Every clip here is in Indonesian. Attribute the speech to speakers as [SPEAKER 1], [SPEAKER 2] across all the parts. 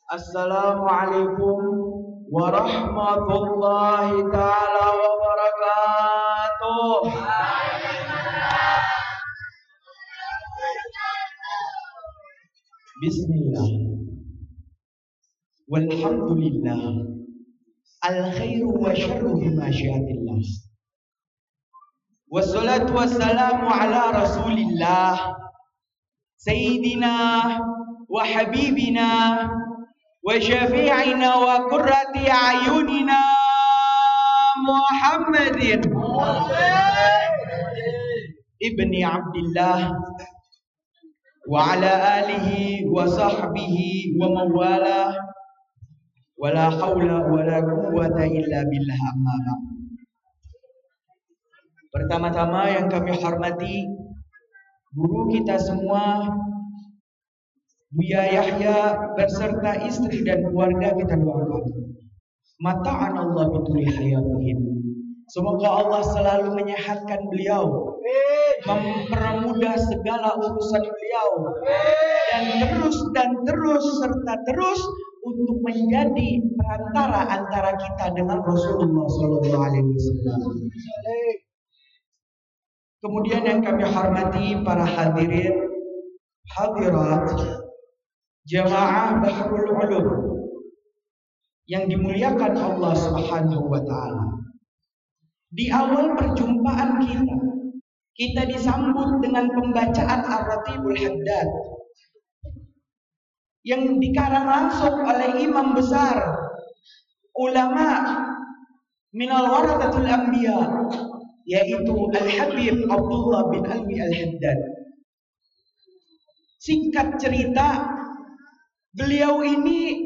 [SPEAKER 1] Assalamualaikum warahmatullahi taala wabarakatuh. Bismillah. Walhamdulillah. Al-khairu wa syarru bimasyiatillah. Wassalatu wassalamu ala Rasulillah Sayyidina wa habibina wa syafi'ina wa qurrati a'yunina Muhammadin ibni Abdillah wa ala alihi wa sahbihi wa mawala wa la hawla wa la quwwata illa billah, amma ba'd. Pertama-tama yang kami hormati guru kita semua, Buya Yahya beserta istri dan keluarga, kita doakan mata'an Allah bituli hayatihim. Semoga Allah selalu menyehatkan beliau, mempermudah segala urusan beliau, dan terus serta terus untuk menjadi perantara antara kita dengan Rasulullah SAW. Kemudian yang kami hormati para hadirin, hadirat, jamaah Bahrul Ulum yang dimuliakan Allah Subhanahu wa taala. Di awal perjumpaan kita disambut dengan pembacaan Ar-Ratibul Haddad yang dikarang langsung oleh imam besar ulama minal warathatul anbiya, yaitu Al-Habib Abdullah bin Alwi Al-Haddad. Singkat cerita, beliau ini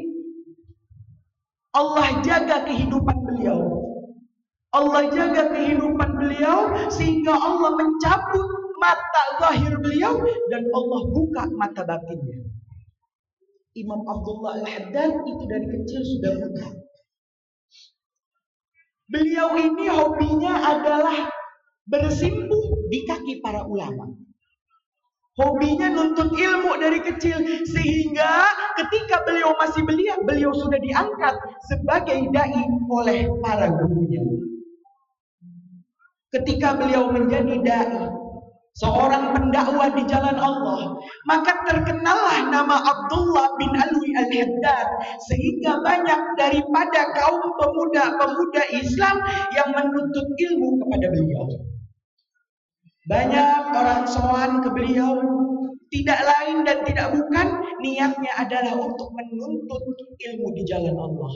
[SPEAKER 1] Allah jaga kehidupan beliau. Allah jaga kehidupan beliau sehingga Allah mencabut mata zahir beliau dan Allah buka mata batinnya. Imam Abdullah Al-Haddad itu dari kecil sudah buta. Beliau ini hobinya adalah bersimpuh di kaki para ulama. Hobinya nuntut ilmu dari kecil, sehingga ketika beliau masih belia, beliau sudah diangkat sebagai dai oleh para gurunya. Ketika beliau menjadi dai, seorang pendakwah di jalan Allah, maka terkenallah nama Abdullah bin Alwi Al-Haddad, sehingga banyak daripada kaum pemuda-pemuda Islam yang menuntut ilmu kepada beliau. Banyak orang sowan ke beliau, tidak lain dan tidak bukan niatnya adalah untuk menuntut ilmu di jalan Allah.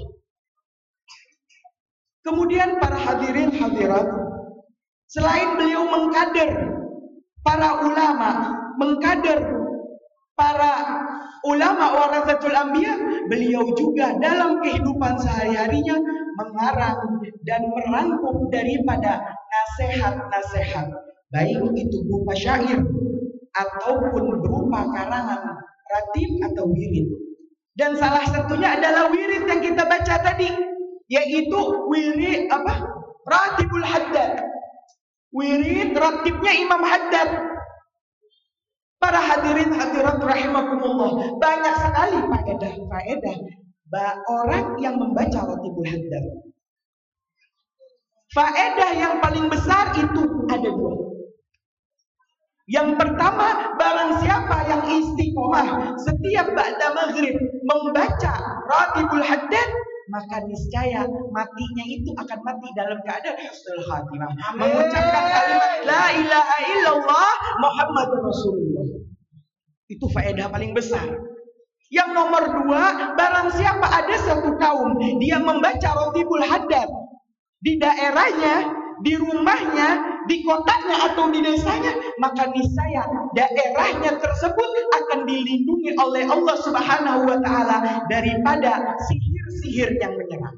[SPEAKER 1] Kemudian para hadirin hadirat, selain beliau mengkader para ulama, mengkader para ulama warathatul anbiya, beliau juga dalam kehidupan sehari-harinya mengarang dan merangkum daripada nasihat-nasihat, baik itu berupa syair ataupun berupa karangan ratib atau wirid. Dan salah satunya adalah wirid yang kita baca tadi, yaitu wirid Ratibul Haddad. Wirid ratibnya Imam Haddad. Para hadirin hadirat rahimakumullah, banyak sekali faedah orang yang membaca Ratibul Haddad. Faedah yang paling besar itu ada dua. Yang pertama, barang siapa yang istiqomah setiap ba'da maghrib membaca Ratibul Haddad, maka niscaya matinya itu akan mati dalam keadaan husnul khatimah, mengucapkan kalimat la ilaha illallah Muhammadur Rasulullah. Itu faedah paling besar. Yang nomor dua, barang siapa ada satu kaum dia membaca Ratibul Haddad di daerahnya, di rumahnya, di kotanya atau di desanya, maka niscaya daerahnya tersebut akan dilindungi oleh Allah Subhanahu wa taala daripada sihir-sihir yang menyerang.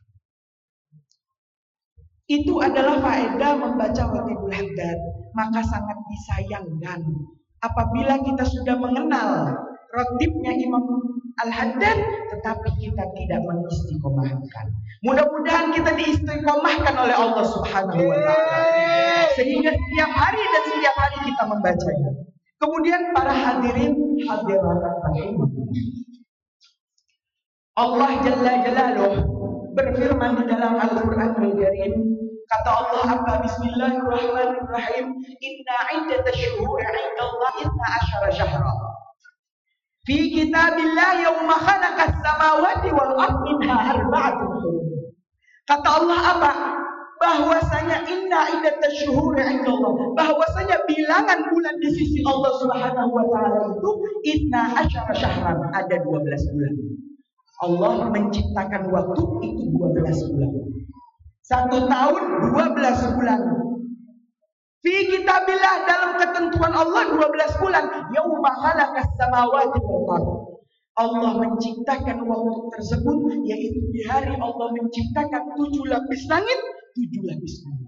[SPEAKER 1] Itu adalah faedah membaca Ratibul Haddad. Maka sangat disayangkan apabila kita sudah mengenal ratibnya Imam Al-Haddad, tetapi kita tidak mengistiqomahkan. Mudah-mudahan kita diistiqomahkan oleh Allah Subhanahu wa taala, sehingga setiap hari dan setiap hari kita membacanya. Kemudian para hadirin hadirat rahimahullah, Allah Jalla Jalaluh berfirman di dalam Al-Quran Al-Karim. Kata Allah apa? Bismillahirrahmanirrahim. Inna iddatash syuhuri 'inda Allah 12 syahra. Fi kitabillah yawma khalaqas samawati wal ardi minha arba'atun hurum. Kata Allah apa? Bahwasanya inna iddatash syuhuri 'inda Allah, bahwasanya bilangan bulan di sisi Allah Subhanahu wa taala itu 12 syahran, ada 12 bulan. Allah menciptakan waktu itu 12 bulan. 1 tahun 12 bulan. Fi kitabillah, dalam ketentuan Allah 12 bulan. Yauma khalaqas samawati wal ardh. Allah menciptakan waktu tersebut, yaitu di hari Allah menciptakan 7 lapis langit, 7 lapis bumi.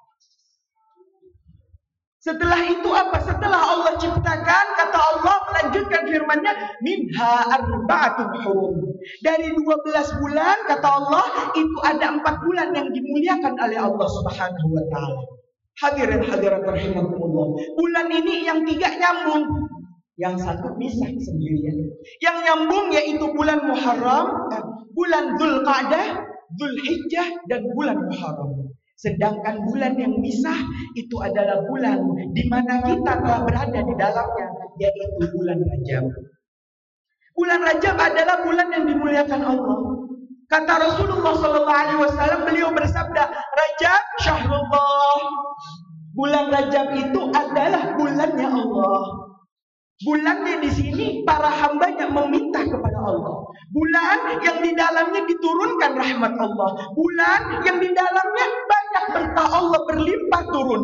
[SPEAKER 1] Setelah itu apa? Setelah Allah ciptakan, kata Allah melanjutkan firman-Nya, minha arba'atun hurum. Dari 12 bulan, kata Allah, itu ada 4 bulan yang dimuliakan oleh Allah Subhanahu wa taala. Hadirin hadirat rahimakumullah. Bulan ini yang 3 nyambung, yang 1 misah sendirian. Yang nyambung yaitu bulan Muharram, bulan Dzulqa'dah, Dzulhijjah, dan bulan Muharram. Sedangkan bulan yang misah itu adalah bulan di mana kita telah berada di dalamnya, yaitu bulan Rajab. Bulan Rajab adalah bulan yang dimuliakan Allah. Kata Rasulullah SAW, beliau bersabda, Rajab syahrullah. Bulan Rajab itu adalah bulannya Allah. Bulannya di sini para hambanya meminta kepada Allah. Bulan yang di dalamnya diturunkan rahmat Allah. Bulan yang di dalamnya banyak berkah Allah berlimpah turun.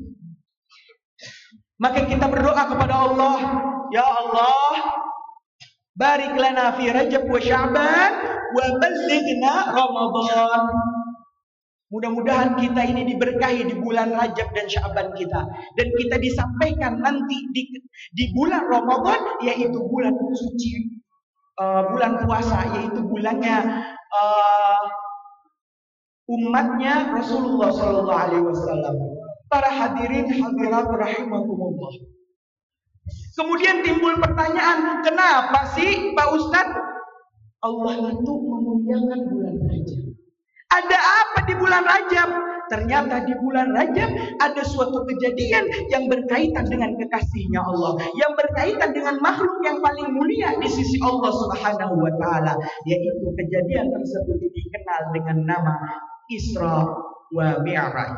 [SPEAKER 1] Maka kita berdoa kepada Allah, ya Allah, barik lana fi Rajab wa Sya'ban wa ballighna Ramadan. Mudah-mudahan kita ini diberkahi di bulan Rajab dan Sya'ban kita, dan kita disampaikan nanti di bulan Ramadan, yaitu bulan suci, bulan puasa, yaitu bulannya umatnya Rasulullah Sallallahu Alaihi Wasallam. Para hadirin hadirat rahimakumullah. Kemudian timbul pertanyaan, kenapa sih Pak Ustadz Allah itu memuliakan bulan Rajab? Ada apa di bulan Rajab? Ternyata di bulan Rajab ada suatu kejadian yang berkaitan dengan kekasihnya Allah, yang berkaitan dengan makhluk yang paling mulia di sisi Allah Subhanahu wa taala, yaitu kejadian tersebut dikenal dengan nama Isra wa Mi'raj.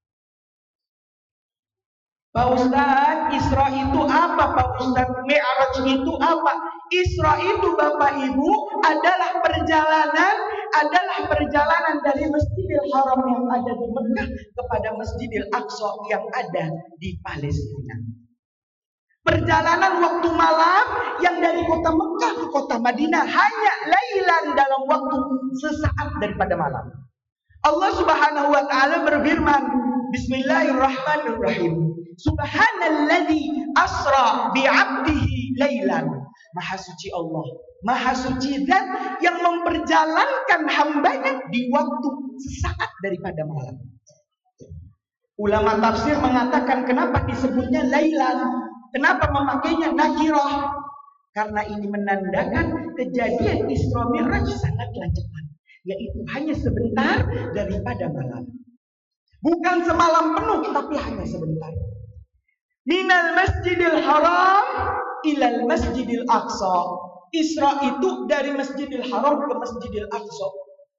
[SPEAKER 1] Pak Ustadz, Isra itu apa? Pak Ustadz, Mi'raj itu apa? Isra itu Bapak Ibu adalah perjalanan dari Masjidil Haram yang ada di Mekah kepada Masjidil Aqsa yang ada di Palestina. Perjalanan waktu malam yang dari kota Mekah ke kota Madinah hanya lailan, dalam waktu sesaat daripada malam. Allah Subhanahu wa taala berfirman, Bismillahirrahmanirrahim. Subhanalladzi asra bi'abdihi lailan. Maha suci Allah, maha suci Zat yang memperjalankan hambanya di waktu sesaat daripada malam. Ulama tafsir mengatakan kenapa disebutnya lailan, kenapa memakainya nakirah? Karena ini menandakan kejadian Isra Mi'raj sangatlah cepat, yaitu hanya sebentar daripada malam. Bukan semalam penuh, tapi hanya sebentar. Minal Masjidil Haram ilal Masjidil Aqsa. Isra itu dari Masjidil Haram ke Masjidil Aqsa.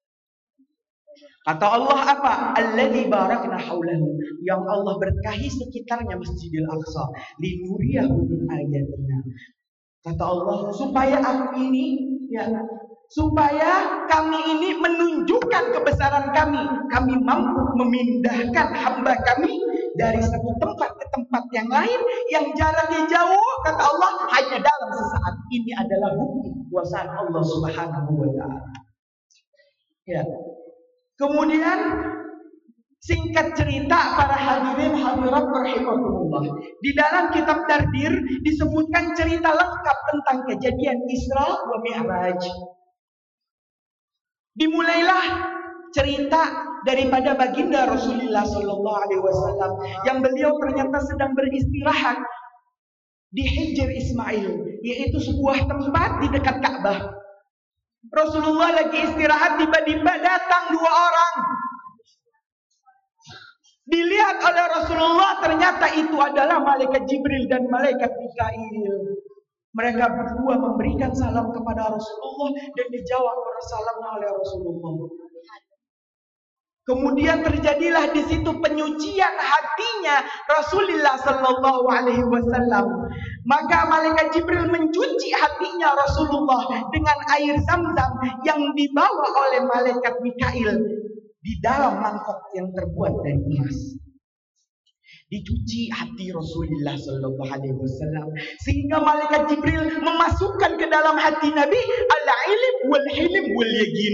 [SPEAKER 1] Kata Allah apa? Alladzi barakna haulahu, yang Allah berkahi sekitarnya Masjidil Aqsa, linuriyahu min ayatina. Kata Allah, supaya kami ini menunjukkan kebesaran kami. Kami mampu memindahkan hamba kami dari satu tempat ke tempat yang lain yang jaraknya jauh, kata Allah, hanya dalam sesaat. Ini adalah bukti kuasa Allah Subhanahu wa taala. Ya. Kemudian singkat cerita para hadirin hadirat rahimakumullah, di dalam kitab Dardir disebutkan cerita lengkap tentang kejadian Isra wa Mi'raj. Dimulailah cerita daripada baginda Rasulullah Sallallahu Alaihi Wasallam yang beliau ternyata sedang beristirahat di Hijr Ismail, yaitu sebuah tempat di dekat Ka'bah. Rasulullah lagi istirahat, tiba-tiba datang dua orang. Dilihat oleh Rasulullah, ternyata itu adalah malaikat Jibril dan malaikat Mikail. Mereka berdua memberikan salam kepada Rasulullah dan dijawab salamnya oleh Rasulullah. Kemudian terjadilah di situ penyucian hatinya Rasulullah Sallallahu Alaihi Wasallam. Maka malaikat Jibril mencuci hatinya Rasulullah dengan air Zam-Zam yang dibawa oleh malaikat Mikail di dalam mangkok yang terbuat dari emas. Dicuci hati Rasulullah Sallallahu Alaihi Wasallam sehingga malaikat Jibril memasukkan ke dalam hati Nabi al-ilm wal hilm wal yakin.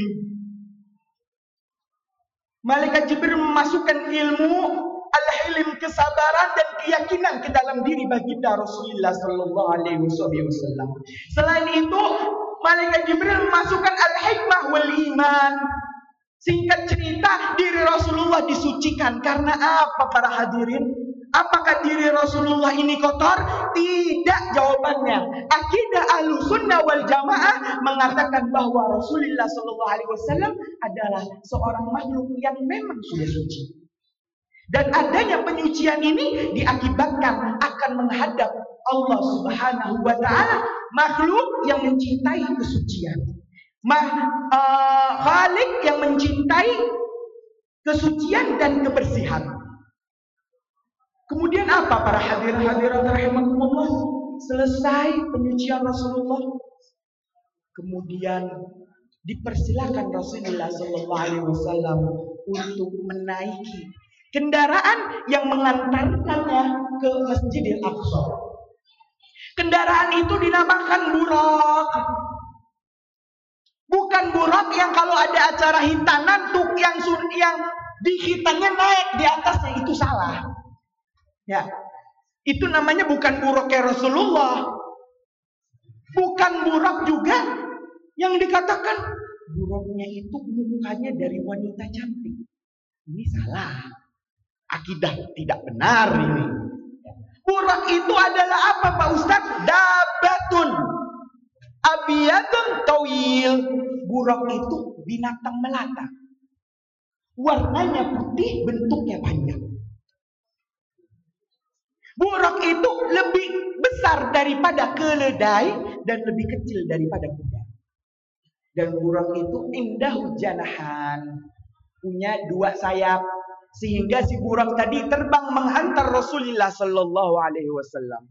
[SPEAKER 1] Malaikat Jibril memasukkan ilmu, al-hilm, kesabaran dan keyakinan ke dalam diri baginda Rasulullah Sallallahu Alaihi Wasallam. Selain itu, malaikat Jibril memasukkan al-hikmah wal iman. Singkat cerita, diri Rasulullah disucikan karena apa para hadirin? Apakah diri Rasulullah ini kotor? Tidak, jawabannya. Akidah Ahlussunnah wal Jamaah mengatakan bahwa Rasulullah Sallallahu Alaihi Wasallam adalah seorang makhluk yang memang sudah suci. Dan adanya penyucian ini diakibatkan akan menghadap Allah Subhanahu wa Ta'ala, makhluk yang mencintai kesucian. Khalik yang mencintai kesucian dan kebersihan. Kemudian apa para hadirin-hadirat rahimakumullah? Selesai penyucian Rasulullah, kemudian dipersilakan Rasulullah Sallallahu Alaihi Wasallam untuk menaiki kendaraan yang mengantarkannya ke Masjidil Aqsa. Kendaraan itu dinamakan burak. Bukan burak yang kalau ada acara hitanan tuh yang di hitannya naik di atasnya, itu salah. Ya, itu namanya bukan buraknya Rasulullah. Bukan burak juga yang dikatakan buraknya itu mukanya dari wanita cantik. Ini salah. Akidah tidak benar ini. Burak itu adalah apa Pak Ustadz? Dabatun abiyadun tawil. Burak itu binatang melata. Warnanya putih, bentuknya panjang. Burak itu lebih besar daripada keledai dan lebih kecil daripada kuda. Dan burak itu indah janahan, punya dua sayap, sehingga si burak tadi terbang menghantar Rasulullah Sallallahu Alaihi Wasallam.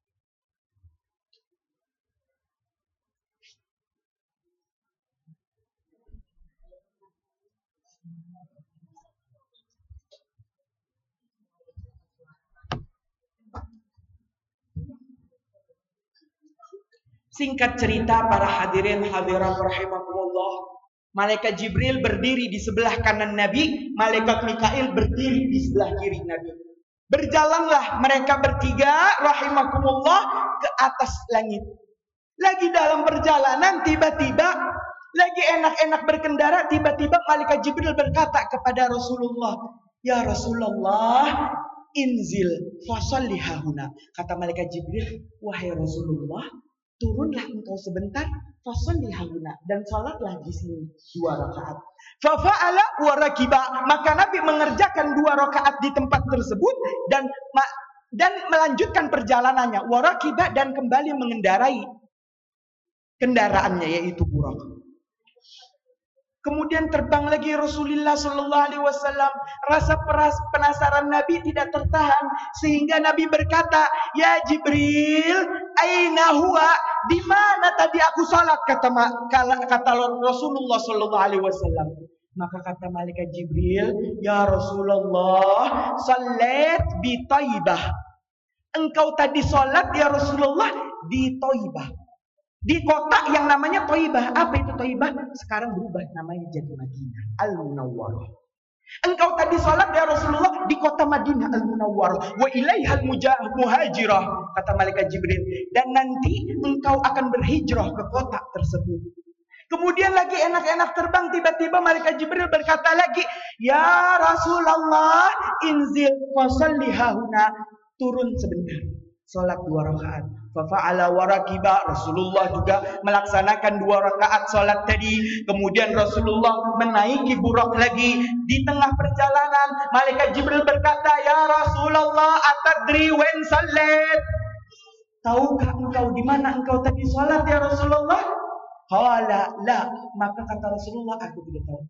[SPEAKER 1] Singkat cerita para hadirin hadirat rahimakumullah, malaikat Jibril berdiri di sebelah kanan Nabi, malaikat Mikail berdiri di sebelah kiri Nabi. Berjalanlah mereka bertiga rahimakumullah ke atas langit. Lagi dalam perjalanan, tiba-tiba lagi enak-enak berkendara, tiba-tiba malaikat Jibril berkata kepada Rasulullah, "Ya Rasulullah, inzil fasalli hahuna." Kata malaikat Jibril, "Wahai Rasulullah, turunlah engkau sebentar, fasalli hahuna, dan salatlah di sini 2 rakaat." Fafa'ala wa rakiba, maka Nabi mengerjakan 2 rakaat di tempat tersebut dan melanjutkan perjalanannya, wa rakiba, dan kembali mengendarai kendaraannya yaitu burak. Kemudian terbang lagi Rasulullah Sallallahu Alaihi Wasallam. Rasa penasaran Nabi tidak tertahan sehingga Nabi berkata, "Ya Jibril, aina huwa? Di mana tadi aku salat?" Kata Rasulullah Sallallahu Alaihi Wasallam. Maka kata malaikat Jibril, "Ya Rasulullah, salat bi Taibah." Engkau tadi salat ya Rasulullah di Taibah. Di kota yang namanya Thaibah. Apa itu Thaibah? Sekarang berubah namanya jadi Madinah Al-Munawwarah. Engkau tadi salat ya Rasulullah di kota Madinah Al-Munawwarah. Wa ilaihal muhajirah, kata malaikat Jibril. Dan nanti engkau akan berhijrah ke kota tersebut. Kemudian lagi enak-enak terbang, tiba-tiba malaikat Jibril berkata lagi, "Ya Rasulullah, inzil fasalli hahuna." Turun sebentar. Sholat 2 rakaat. Fafa'ala warakiba, Rasulullah juga melaksanakan 2 rakaat sholat tadi. Kemudian Rasulullah menaiki burak lagi. Di tengah perjalanan malaikat Jibril berkata, "Ya Rasulullah, atadri wen salat?" Tahukah engkau di mana engkau tadi sholat ya Rasulullah? Qala la, maka kata Rasulullah, aku tidak tahu.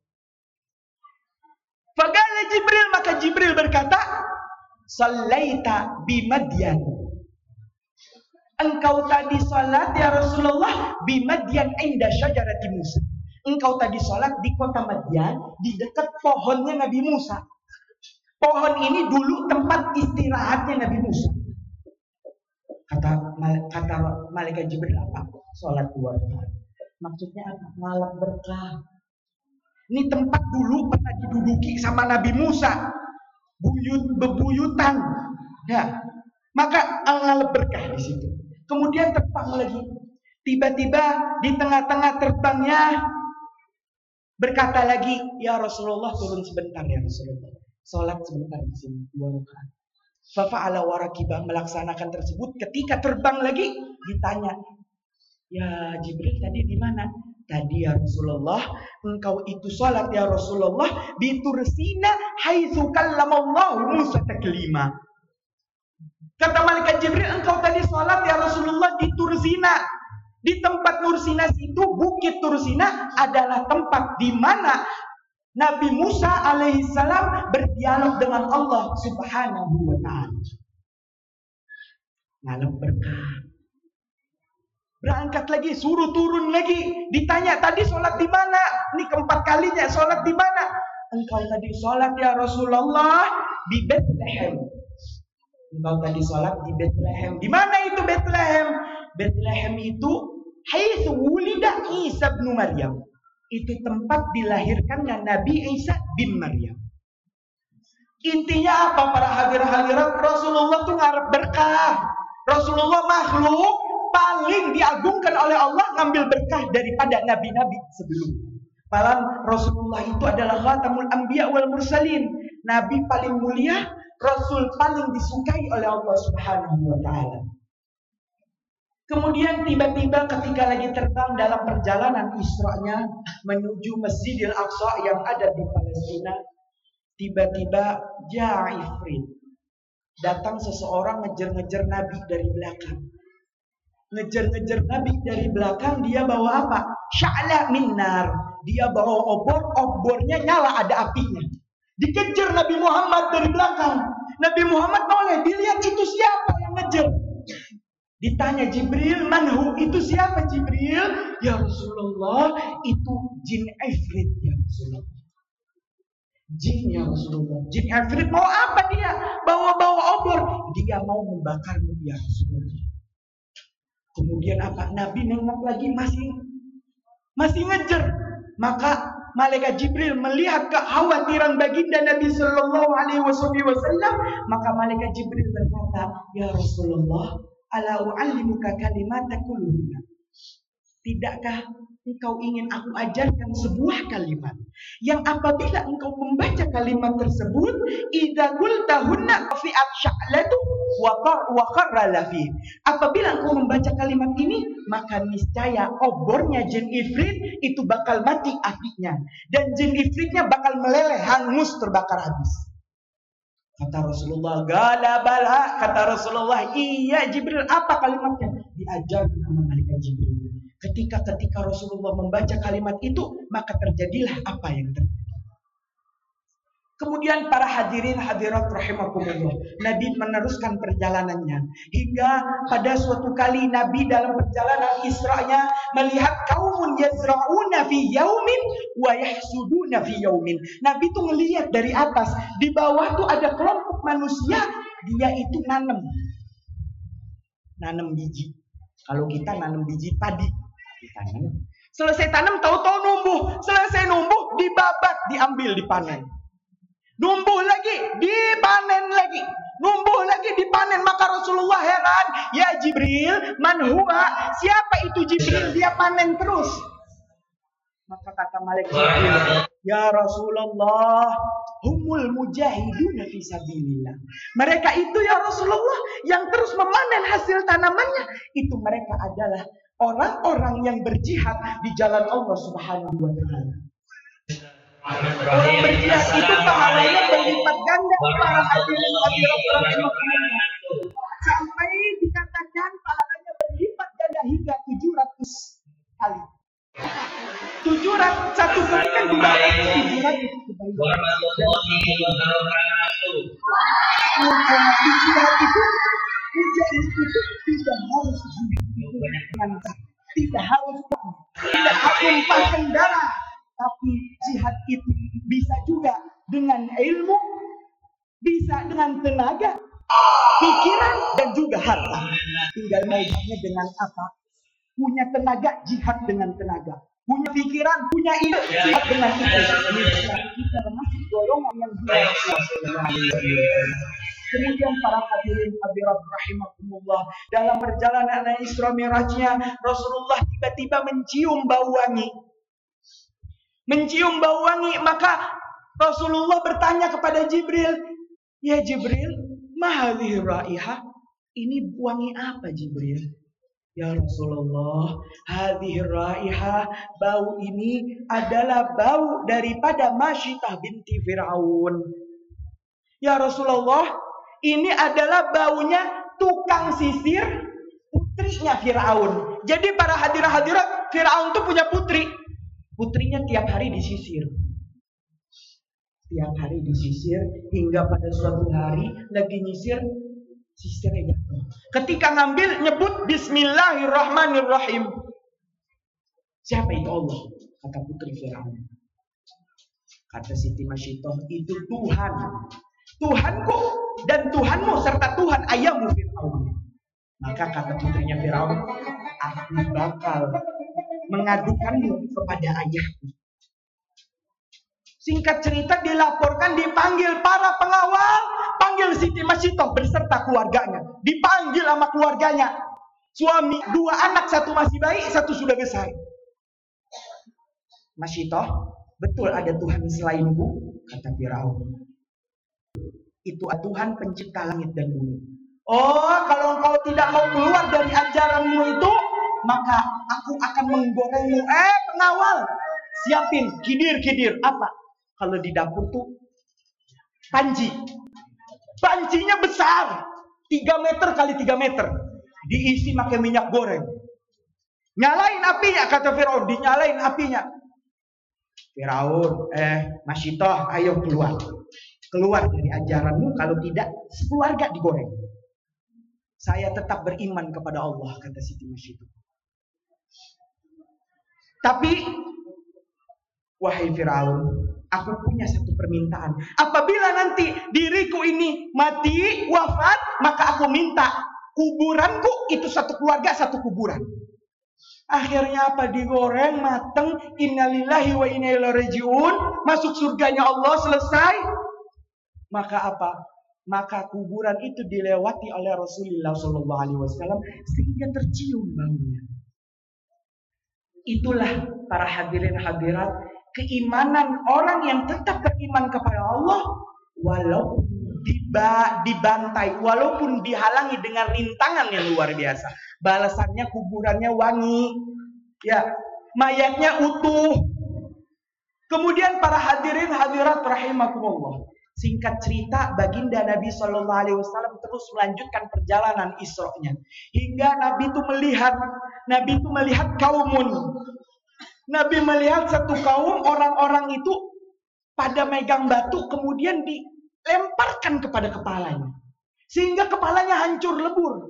[SPEAKER 1] Faqala Jibril, maka Jibril berkata, "Shallaita bi Madyan." Engkau tadi salat ya Rasulullah bi Madyan inda syajarati Musa. Engkau tadi salat di kota Madyan, di dekat pohonnya Nabi Musa. Pohon ini dulu tempat istirahatnya Nabi Musa. Kata malaikat Jibril apa? Salat 2 rakaat. Maksudnya apa? Ngalap berkah. Ini tempat dulu pernah diduduki sama Nabi Musa. Bebuyutan. Ya. Maka ngalap berkah di situ. Kemudian terbang lagi. Tiba-tiba di tengah-tengah terbangnya berkata lagi, "Ya Rasulullah, turun sebentar ya Rasulullah. Salat sebentar di sini 2 rakaat." Fafa'ala warakiba, melaksanakan tersebut. Ketika terbang lagi ditanya, "Ya Jibril, tadi di mana?" "Tadi ya Rasulullah, engkau itu salat ya Rasulullah di Tursina haitsu kallamallahu Musa taklima." Kata malaikat Jibril, engkau tadi sholat ya Rasulullah di Tursina. Di tempat Tursina itu, bukit Tursina adalah tempat di mana Nabi Musa alaihissalam berdialog dengan Allah subhanahu wa ta'ala. Ngalap berkah. Berangkat lagi, suruh turun lagi. Ditanya, tadi sholat di mana? Ini keempat kalinya, sholat di mana? Engkau tadi sholat ya Rasulullah di Bethlehem. Engkau tadi sholat di Bethlehem. Di mana itu Bethlehem? Bethlehem itu haitsu wulida Isa bin Maryam. Itu tempat dilahirkannya Nabi Isa bin Maryam. Intinya apa para hadirin-hadirat? Rasulullah tuh ngarep berkah. Rasulullah makhluk paling diagungkan oleh Allah, ngambil berkah daripada nabi-nabi sebelumnya. Malah Rasulullah itu adalah khatamul anbiya wal mursalin. Nabi paling mulia, Rasul paling disukai oleh Allah Subhanahu wa ta'ala. Kemudian tiba-tiba ketika lagi terbang dalam perjalanan Isra-nya menuju Masjidil Aqsa yang ada di Palestina, tiba-tiba Ifrit. Datang seseorang ngejar-ngejar Nabi dari belakang. Ngejar-ngejar Nabi dari belakang, dia bawa apa? Sya'la minnar. Dia bawa obor, obornya nyala, ada apinya. Dikejar Nabi Muhammad dari belakang. Nabi Muhammad noleh, dilihat itu siapa yang ngejar. Ditanya Jibril, "Manhu?" Itu siapa Jibril? "Ya Rasulullah, itu jin Ifrit ya Rasulullah." Jin ya Rasulullah. Jin Ifrit mau apa dia? Bawa-bawa obor. Dia mau membakarmu ya Rasulullah. Kemudian apa? Nabi nengok lagi, masih ngejar. Maka malaikat Jibril melihat kekhawatiran baginda Nabi Sallallahu Alaihi Wasallam, maka malaikat Jibril berkata, "Ya Rasulullah, ala u'allimuka kalimat taquluhunna." Tidakkah engkau ingin aku ajarkan sebuah kalimat yang apabila engkau membaca kalimat tersebut, idza qultahunna fi'at sya'latu wa qarra lafi. Apabila engkau membaca kalimat ini, maka niscaya obornya jin ifrit itu bakal mati apinya dan jin ifritnya bakal meleleh, hangus, terbakar habis. Kata Rasulullah, "Galabala." Kata Rasulullah, "Iya Jibril, apa kalimatnya?" Diajarkan sama malaikat Jibril. Ketika Rasulullah membaca kalimat itu, maka terjadilah apa yang terjadi. Kemudian para hadirin hadirat rahimakumullah, Nabi meneruskan perjalanannya hingga pada suatu kali Nabi dalam perjalanan Isra-nya melihat kaumun yazra'una fi yaumin wa yahsuduna fi yaumin. Nabi tuh melihat dari atas, di bawah tuh ada kelompok manusia, dia itu nanam biji. Kalau kita nanam biji padi, selesai tanam tahu-tahu numbuh, selesai numbuh dibabat, diambil, dipanen. Numbuh lagi, dipanen lagi. Numbuh lagi, dipanen. Maka Rasulullah heran, "Ya Jibril, man huwa?" Siapa itu Jibril? Dia panen terus. Maka kata malaikat Jibril, "Ya Rasulullah, hum humul mujahiduna fi sabilillah. Mereka itu ya Rasulullah yang terus memanen hasil tanamannya. Itu mereka adalah orang-orang yang berjihad di jalan Allah Subhanahu wa taala. Orang berjihad itu pahalanya berlipat ganda para hadirin hadirat rahimakumullah. Sampai dikatakan pahalanya berlipat ganda hingga 700 kali. 700 satu kali kan 700 tidak harus tidak harus menumpahkan darah, tapi jihad itu bisa juga dengan ilmu, bisa dengan tenaga, pikiran, dan juga harta. Tinggal maunya dengan apa? Punya tenaga, jihad dengan tenaga. Punya pikiran, punya ide, jihad dengan ide. Kita termasuk golongan yang Kemudian para hadirin hadirat rahimakumullah, dalam perjalanan Isra Mi'rajnya Rasulullah tiba-tiba mencium bau wangi. Mencium bau wangi, maka Rasulullah bertanya kepada Jibril, "Ya Jibril, ma hadhihi raihah?" Ini wangi apa Jibril? Ya Rasulullah, hadhihi raihah, bau ini adalah bau daripada Masyitah binti Fir'aun. Ya Rasulullah, ini adalah baunya tukang sisir putrinya Fir'aun. Jadi para hadirat, Fir'aun itu punya putri. Putrinya tiap hari disisir. Tiap hari disisir hingga pada suatu hari lagi nyisir, sisirnya jatuh. Ketika ngambil nyebut Bismillahirrahmanirrahim. Siapa itu? Allah, kata putri Fir'aun. Kata Siti Masyitoh, itu Tuhan. Tuhanku dan Tuhanmu serta Tuhan ayahmu Fir'aun. Maka kata putrinya Fir'aun, aku bakal mengadukanmu kepada ayahku. Singkat cerita dilaporkan, dipanggil para pengawal, panggil Siti Masyitoh beserta keluarganya. Dipanggil sama keluarganya. Suami, 2 anak, 1 masih bayi, 1 sudah besar. Masyitoh, betul ada Tuhan selainku? Kata Fir'aun. Itu Tuhan pencipta langit dan bumi. Oh, kalau engkau tidak mau keluar dari ajaranmu itu, maka aku akan menggorengmu. Pengawal, siapin kidir. Apa? Kalau di dapur tuh panci. Pancinya besar, 3 meter kali 3 meter. Diisi pakai minyak goreng. Nyalain apinya, kata Firaun. Dinyalain apinya. Firaun, Masyitoh, ayo keluar. Keluar dari ajaranmu, kalau tidak sekeluarga digoreng. Saya tetap beriman kepada Allah, kata Siti Masyitoh. Tapi, wahai Firaun, aku punya satu permintaan. Apabila nanti diriku ini mati, wafat, maka aku minta kuburanku itu satu keluarga, satu kuburan. Akhirnya apa? Digoreng, mateng, innalillahi wa inna ilaihi raji'un, masuk surganya Allah, selesai. Maka apa? Maka kuburan itu dilewati oleh Rasulullah SAW sehingga tercium baunya. Itulah para hadirin hadirat, keimanan orang yang tetap beriman kepada Allah walaupun dibantai, walaupun dihalangi dengan rintangan yang luar biasa. Balasannya kuburannya wangi, ya, mayatnya utuh. Kemudian para hadirin hadirat rahimakumullah, singkat cerita, baginda Nabi SAW terus melanjutkan perjalanan Isra-nya hingga Nabi itu melihat kaumun. Nabi melihat satu kaum, orang-orang itu pada megang batu kemudian dilemparkan kepada kepalanya sehingga kepalanya hancur lebur.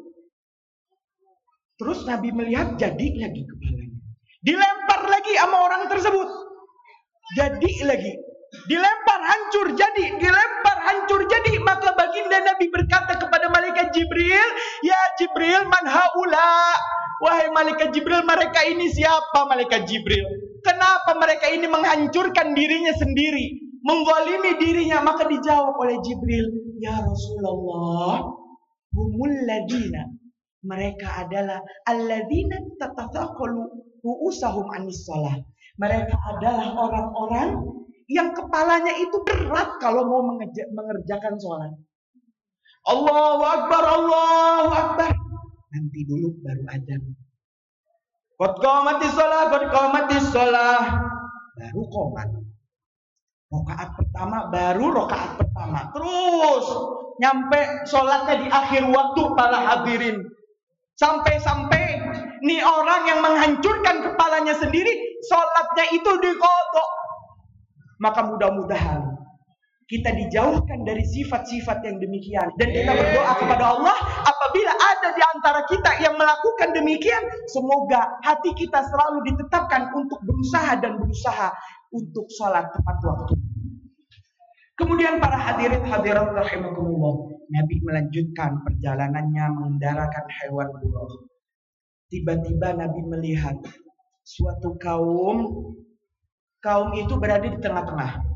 [SPEAKER 1] Terus Nabi melihat jadi lagi kepalanya, dilempar lagi sama orang tersebut, jadi lagi. Dilempar hancur jadi, dilempar hancur jadi. Maka baginda Nabi berkata kepada malaikat Jibril, "Ya Jibril, man haula?" Wahai malaikat Jibril, mereka ini siapa malaikat Jibril? Kenapa mereka ini menghancurkan dirinya sendiri, menggolimi dirinya? Maka dijawab oleh Jibril, "Ya Rasulullah, humul ladina." Mereka adalah alladzina tatathaqalu ru'usahum anis shalah. Mereka adalah orang-orang yang kepalanya itu berat kalau mau mengerjakan sholat. Allahu Akbar, Allahu Akbar. Nanti dulu baru adzan. Qad qamatis shalah, qad qamatis shalah. Baru qomat. Rakaat pertama, baru rakaat pertama. Terus nyampe sholatnya di akhir waktu para hadirin. Sampai-sampai nih orang yang menghancurkan kepalanya sendiri, sholatnya itu diqadha. Maka mudah-mudahan kita dijauhkan dari sifat-sifat yang demikian. Dan kita berdoa kepada Allah, apabila ada di antara kita yang melakukan demikian, semoga hati kita selalu ditetapkan untuk berusaha dan berusaha untuk sholat tepat waktu. Kemudian para hadirin hadirat rahimakumullah, Nabi melanjutkan perjalanannya mengendarakan hewan buruh. Tiba-tiba Nabi melihat suatu kaum itu berada di tengah-tengah.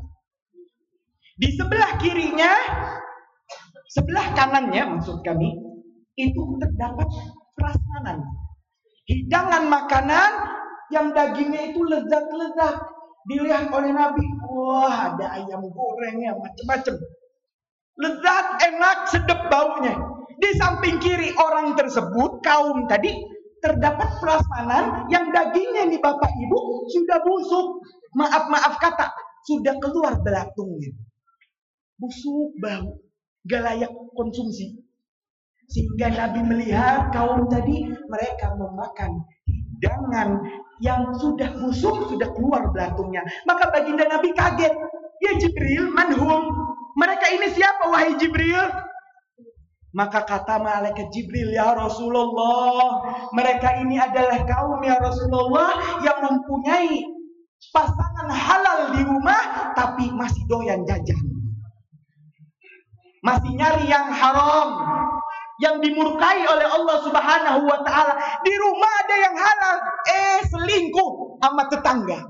[SPEAKER 1] Di sebelah kirinya, sebelah kanannya maksud kami, itu terdapat prasmanan. Hidangan makanan yang dagingnya itu lezat-lezat. Dilihat oleh Nabi, wah ada ayam gorengnya macam-macam. Lezat, enak, sedap baunya. Di samping kiri orang tersebut, kaum tadi, terdapat prasmanan yang dagingnya nih Bapak Ibu sudah busuk. Maaf kata, sudah keluar belatungnya. Busuk, bau, gak layak konsumsi. Sehingga Nabi melihat kaum tadi, mereka memakan hidangan yang sudah busuk, sudah keluar belatungnya. Maka baginda Nabi kaget. Ya Jibril, manhum? Mereka ini siapa wahai Jibril? Maka kata malaikat Jibril, ya Rasulullah, mereka ini adalah kaum ya Rasulullah yang mempunyai pasangan halal di rumah, tapi masih doyan jajan. Masih nyari yang haram, yang dimurkai oleh Allah Subhanahu wa ta'ala. Di rumah ada yang halal, selingkuh sama tetangga.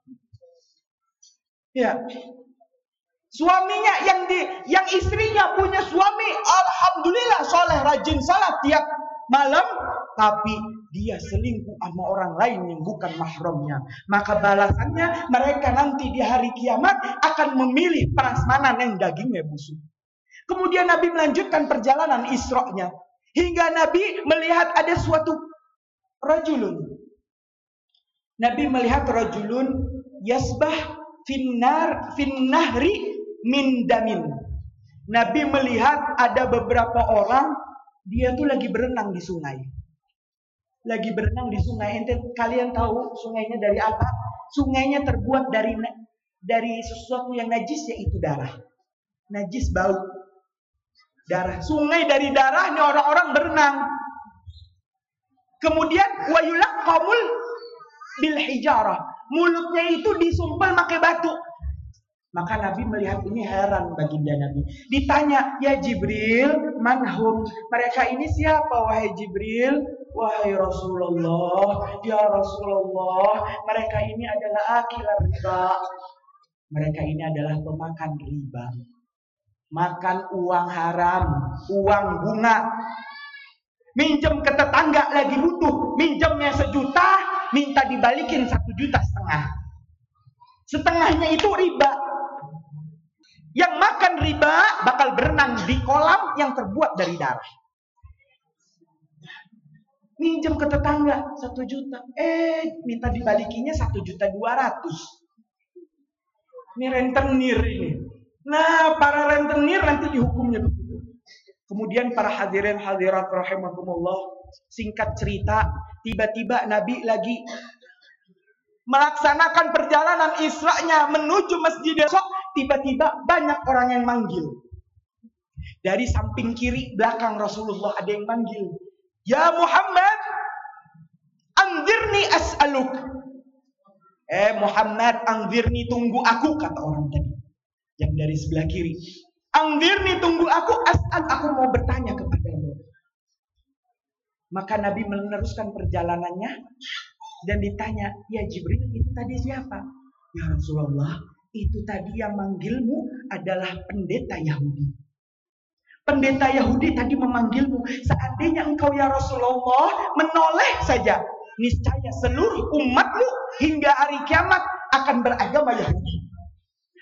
[SPEAKER 1] Ya. Suaminya yang istrinya punya suami, alhamdulillah soleh, rajin salat tiap malam, tapi dia selingkuh sama orang lain yang bukan mahramnya. Maka balasannya mereka nanti di hari kiamat akan memilih prasmanan yang dagingnya busuk. Kemudian Nabi melanjutkan perjalanan Isra-nya hingga Nabi melihat ada suatu rajulun. Nabi melihat rajulun yasbah finnahri min damin. Nabi melihat ada beberapa orang, dia tuh lagi berenang di sungai. Lagi berenang di sungai. Ente kalian tahu sungainya dari apa? Sungainya terbuat dari sesuatu yang najis, yaitu darah. Najis, bau, darah. Sungai dari darah, ini orang-orang berenang. Kemudian wayulak kamul bil hijarah. Mulutnya itu disumpal pakai batu. Maka Nabi melihat ini, heran baginda Nabi. Ditanya, ya Jibril, manhum? Mereka ini siapa wahai Jibril? Wahai Rasulullah, ya Rasulullah, mereka ini adalah akilar riba. Mereka ini adalah pemakan riba. Makan uang haram, uang bunga. Minjem ke tetangga lagi butuh, minjemnya 1 juta, minta dibalikin 1,5 juta. Setengahnya itu riba. Yang makan riba bakal berenang di kolam yang terbuat dari darah. Minjem ke tetangga 1 juta, minta dibalikinya 1,2 juta. Ini rentenir ini. Nah, para rentenir nanti dihukumnya begitu. Kemudian para hadirin hadirat rahimakumullah, singkat cerita, tiba-tiba Nabi lagi melaksanakan perjalanan Isra-nya menuju Masjidil Aqsa, tiba-tiba banyak orang yang manggil. Dari samping kiri belakang Rasulullah ada yang manggil. Ya Muhammad, anzirni as'aluk. Muhammad, anzirni, tunggu aku, kata orang tadi yang dari sebelah kiri. Anzirni, tunggu aku, as'al, aku mau bertanya kepadamu. Maka Nabi meneruskan perjalanannya dan ditanya, ya Jibril, itu tadi siapa? Ya Rasulullah, itu tadi yang manggilmu adalah pendeta Yahudi. Pendeta Yahudi tadi memanggilmu. Seandainya engkau ya Rasulullah menoleh saja, niscaya seluruh umatmu hingga hari kiamat akan beragama Yahudi.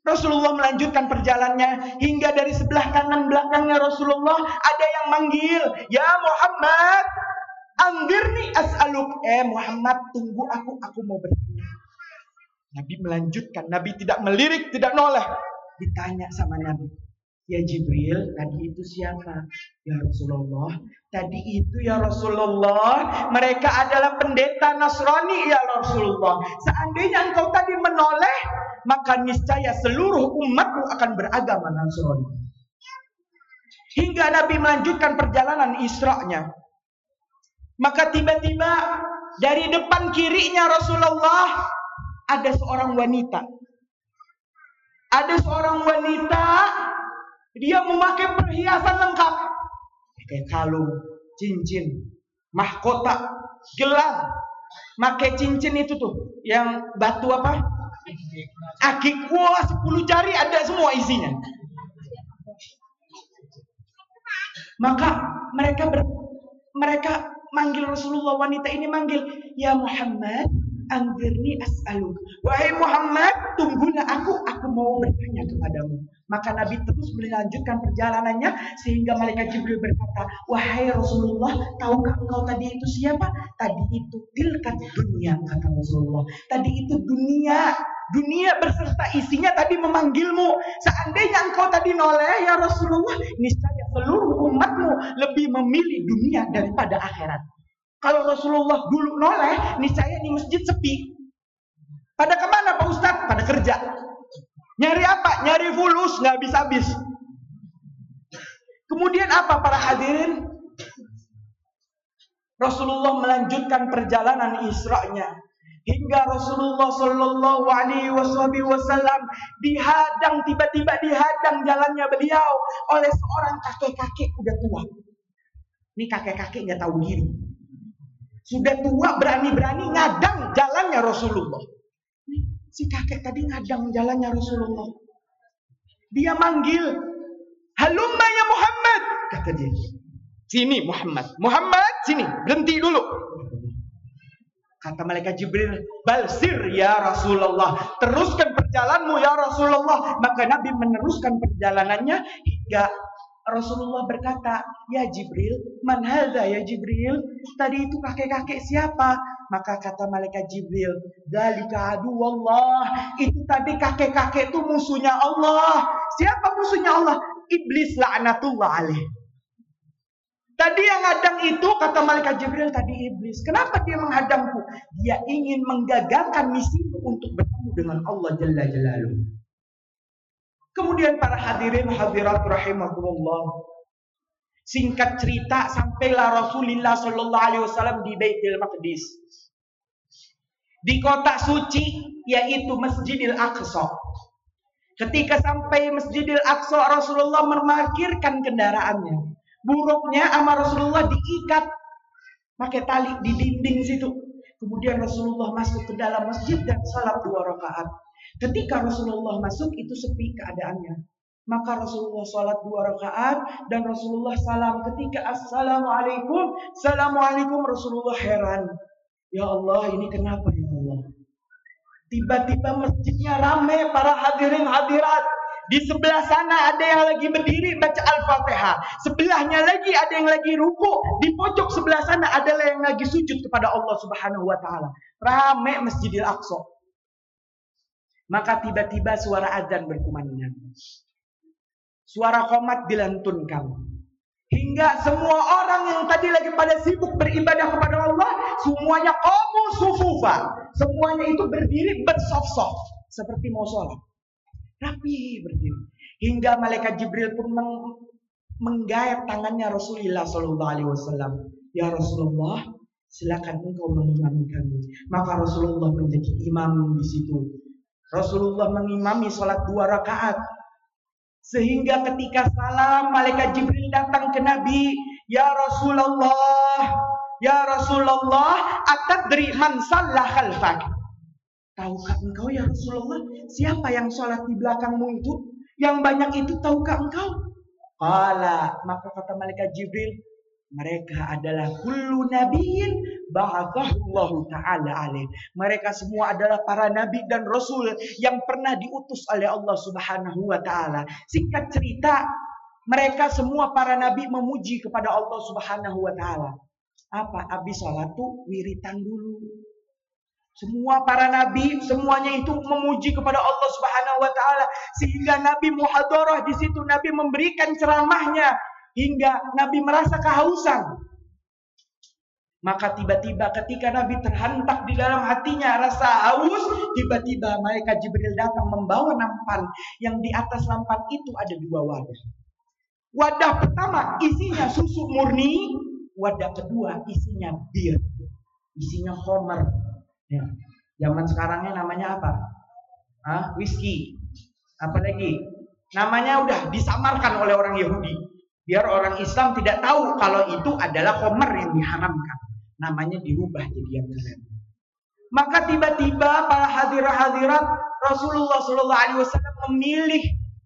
[SPEAKER 1] Rasulullah melanjutkan perjalanannya hingga dari sebelah kanan belakangnya Rasulullah ada yang manggil, "Ya Muhammad, anggirni as'aluk." Muhammad, tunggu aku mau bertanya. Nabi melanjutkan, Nabi tidak melirik, tidak noleh. Ditanya sama Nabi, "Ya Jibril, tadi itu siapa?" "Ya Rasulullah, tadi itu ya Rasulullah, mereka adalah pendeta Nasrani ya Rasulullah. Seandainya engkau tadi menoleh, maka niscaya seluruh umatmu akan beragama Nasrani." Hingga Nabi melanjutkan perjalanan Isra-nya. Maka tiba-tiba dari depan kirinya Rasulullah ada seorang wanita. Ada seorang wanita, dia memakai perhiasan lengkap. Pakai kalung, cincin, mahkota, gelang. Pakai cincin itu tuh, yang batu apa? Akik. Wah, 10 jari ada semua isinya. Maka mereka manggil Rasulullah, wanita ini manggil, "Ya Muhammad, anzirni as'aluk." "Wahai Muhammad, tunggulah aku mau bertanya kepadamu." Maka Nabi terus melanjutkan perjalanannya sehingga malaikat Jibril berkata, "Wahai Rasulullah, tahukah engkau tadi itu siapa?" "Tadi itu tilkat dunia," kata Rasulullah. "Tadi itu dunia beserta isinya tadi memanggilmu. Seandainya engkau tadi noleh ya Rasulullah, niscaya seluruh umatmu lebih memilih dunia daripada akhirat." Kalau Rasulullah dulu noleh, niscaya di masjid sepi. Pada kemana Pak Ustadz? Pada kerja. Nyari apa? Nyari fulus, nggak habis-habis. Kemudian apa para hadirin? Rasulullah melanjutkan perjalanan Isra-nya hingga Rasulullah Shallallahu Alaihi Wasallam tiba-tiba dihadang jalannya beliau oleh seorang kakek-kakek udah tua. Ini kakek-kakek nggak tahu diri, sudah tua, berani-berani ngadang jalannya Rasulullah. Si kakek tadi ngadang jalannya Rasulullah. Dia manggil, "Halumma ya Muhammad," kata dia. "Sini Muhammad, sini, berhenti dulu." Kata malaikat Jibril, "Balsir ya Rasulullah, teruskan perjalananmu ya Rasulullah." Maka Nabi meneruskan perjalanannya hingga Rasulullah berkata, "Ya Jibril, man hadza ya Jibril?" "Tadi itu kakek-kakek siapa?" Maka kata malaikat Jibril, "Dzalika aduwallah." Itu tadi kakek-kakek itu musuhnya Allah. Siapa musuhnya Allah? Iblis laknatullah alaih. Tadi yang ngadang itu, kata malaikat Jibril, tadi iblis. Kenapa dia menghadangku? Dia ingin menggagalkan misimu untuk bertemu dengan Allah Jalla Jalaluhu. Kemudian para hadirin hadirat rahimakumullah. Singkat cerita, sampailah Rasulullah Sallallahu Alaihi Wasallam di Baitul Maqdis, di kota suci, yaitu Masjidil Aqsa. Ketika sampai Masjidil Aqsa, Rasulullah memarkirkan kendaraannya. Buruknya sama Rasulullah diikat pakai tali di dinding situ. Kemudian Rasulullah masuk ke dalam masjid dan salat 2 rakaat. Ketika Rasulullah masuk, itu sepi keadaannya. Maka Rasulullah salat 2 rakaat dan Rasulullah salam. Ketika assalamualaikum, assalamualaikum, Rasulullah heran. Ya Allah, ini kenapa ya Allah? Tiba-tiba masjidnya ramai para hadirin hadirat. Di sebelah sana ada yang lagi berdiri baca Al-Fatihah. Sebelahnya lagi ada yang lagi ruku. Di pojok sebelah sana ada yang lagi sujud kepada Allah Subhanahu wa taala. Ramai Masjidil Aqsa. Maka tiba-tiba suara azan berkumandang. Suara qomat dilantunkan. Hingga semua orang yang tadi lagi pada sibuk beribadah kepada Allah, semuanya qamu sufufa. Semuanya itu berdiri bersaf-saf seperti mau sholat. Rapi berdiri. Hingga malaikat Jibril pun menggayat tangannya Rasulullah Sallallahu Alaihi Wasallam. Ya Rasulullah, silakan engkau mengimami kami. Maka Rasulullah menjadi imam di situ. Rasulullah mengimami sholat 2 rakaat. Sehingga ketika salam, malaikat Jibril datang ke Nabi. Ya Rasulullah, atadri man shalla khalfak? Tahukah engkau ya Rasulullah, siapa yang sholat di belakangmu itu? Yang banyak itu tahukah engkau? Qala, maka kata malaikat Jibril, Mereka adalah kullu nabiyyin ba'athahullahu ta'ala alaih. Mereka semua adalah para nabi dan rasul yang pernah diutus oleh Allah Subhanahu wa taala. Singkat cerita, mereka semua para nabi memuji kepada Allah Subhanahu wa taala. Apa? Habis salat tuh wiritan dulu. Semua para nabi semuanya itu memuji kepada Allah Subhanahu wa taala, sehingga Nabi muhadarah di situ, Nabi memberikan ceramahnya hingga Nabi merasa kehausan. Maka tiba-tiba ketika Nabi terhentak di dalam hatinya rasa haus, tiba-tiba malaikat Jibril datang membawa nampan, yang di atas nampan itu ada dua wadah. Wadah pertama isinya susu murni, wadah kedua isinya bir, isinya khamar. Ya. Zaman sekarangnya namanya apa? Whisky. Apalagi namanya udah disamarkan oleh orang Yahudi, biar orang Islam tidak tahu kalau itu adalah khamar yang diharamkan. Namanya dirubah jadi yang keren. Maka tiba-tiba para hadirat Rasulullah SAW memilih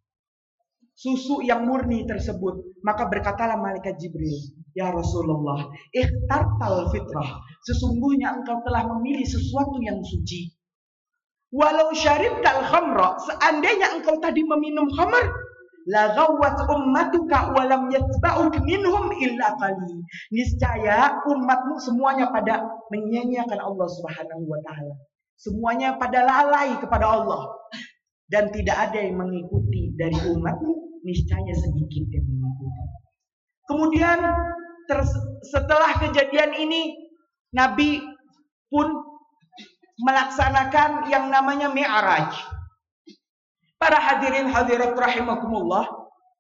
[SPEAKER 1] susu yang murni tersebut. Maka berkatalah malaikat Jibril, ya Rasulullah, ikhtartal fitrah. Sesungguhnya engkau telah memilih sesuatu yang suci. Walau syaribtal khamra, seandainya engkau tadi meminum khamar, la ghawwat ummatuka wa lam yatba'uk minhum illa qalil. Niscaya umatmu semuanya pada menyanyiakan Allah Subhanahu wa taala. Semuanya pada lalai kepada Allah. Dan tidak ada yang mengikuti dari umatmu, niscaya sedikit yang mengikuti. Kemudian setelah kejadian ini, Nabi pun melaksanakan yang namanya Mi'raj. Para hadirin hadirat rahimakumullah,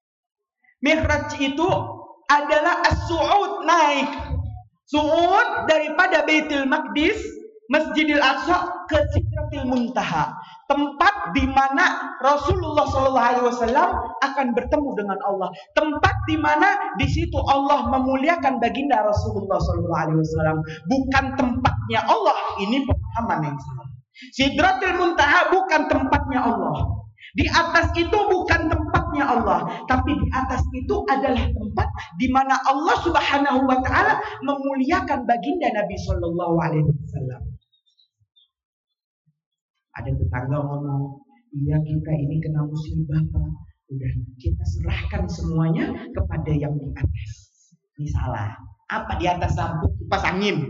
[SPEAKER 1] Mi'raj itu adalah as-su'ud, naik. Su'ud daripada Baitul Maqdis, Masjidil Aqsa ke Sidratil Muntaha, tempat di mana Rasulullah SAW akan bertemu dengan Allah, tempat di mana di situ Allah memuliakan baginda Rasulullah SAW, bukan tempatnya Allah. Ini pemahaman yang salah. Sidratil Muntaha bukan tempatnya Allah. Di atas itu bukan tempatnya Allah, tapi di atas itu adalah tempat di mana Allah Subhanahu wa taala memuliakan baginda Nabi sallallahu alaihi wasallam. Ada tetangga ngomong, "Iya, kita ini kena musibah, Pak. Udah kita serahkan semuanya kepada yang di atas." Ini salah. Apa di atas lampu kipas angin?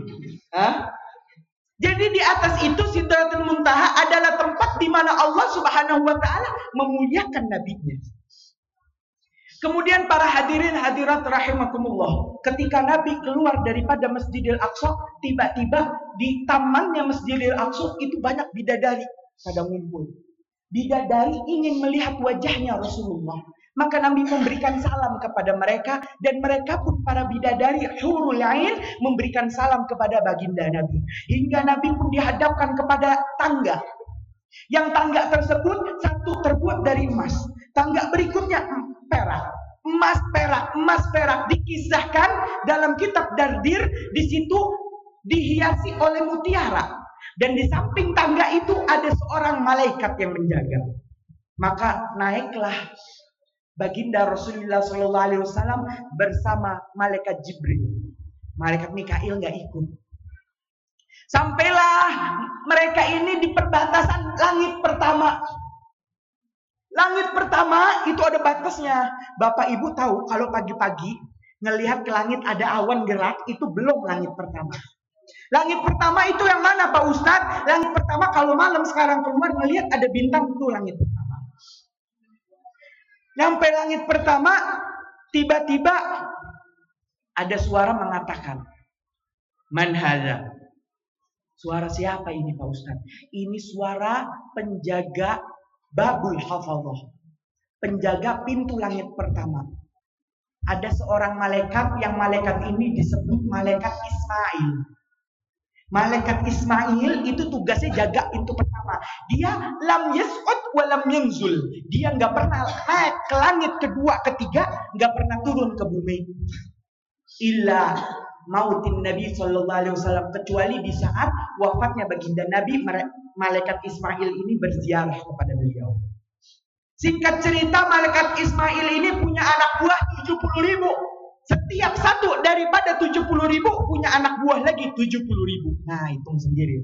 [SPEAKER 1] Jadi di atas itu Sidratul Muntaha adalah tempat di mana Allah Subhanahu wa taala memuliakan nabinya. Kemudian para hadirin hadirat rahimakumullah, ketika Nabi keluar daripada Masjidil Aqsa, tiba-tiba di tamannya Masjidil Aqsa itu banyak bidadari pada ngumpul. Bidadari ingin melihat wajahnya Rasulullah. Maka Nabi memberikan salam kepada mereka, dan mereka pun para bidadari hurul ain memberikan salam kepada baginda Nabi. Hingga Nabi pun dihadapkan kepada tangga. Yang tangga tersebut satu terbuat dari emas. Tangga berikutnya perak. Emas perak. Dikisahkan dalam kitab Dardir, di situ dihiasi oleh mutiara. Dan di samping tangga itu ada seorang malaikat yang menjaga. Maka naiklah baginda Rasulullah SAW bersama malaikat Jibril. Malaikat Mikail nggak ikut. Sampailah mereka ini di perbatasan langit pertama. Langit pertama itu ada batasnya. Bapak Ibu tahu kalau pagi-pagi ngelihat ke langit ada awan gerak, itu belum langit pertama. Langit pertama itu yang mana Pak Ustadz? Langit pertama kalau malam sekarang keluar ngelihat ada bintang, itu langit pertama. Nyampe langit pertama, tiba-tiba ada suara mengatakan, "Man hadza?" Suara siapa ini Pak Ustadz? Ini suara penjaga Babul Hafadhah, penjaga pintu langit pertama. Ada seorang malaikat, yang malaikat ini disebut malaikat Ismail. Malaikat Ismail itu tugasnya jaga pintu pertama. Dia lam yas'ud wa lam yanzul. Dia nggak pernah naik ke langit kedua, ketiga, nggak pernah turun ke bumi. Illa mautin Nabi sallallahu alaihi wasallam, kecuali di saat wafatnya baginda Nabi, malaikat Ismail ini berziarah kepada beliau. Singkat cerita, malaikat Ismail ini punya anak buah 70.000. Setiap satu daripada 70.000 punya anak buah lagi 70.000. Nah, hitung sendiri.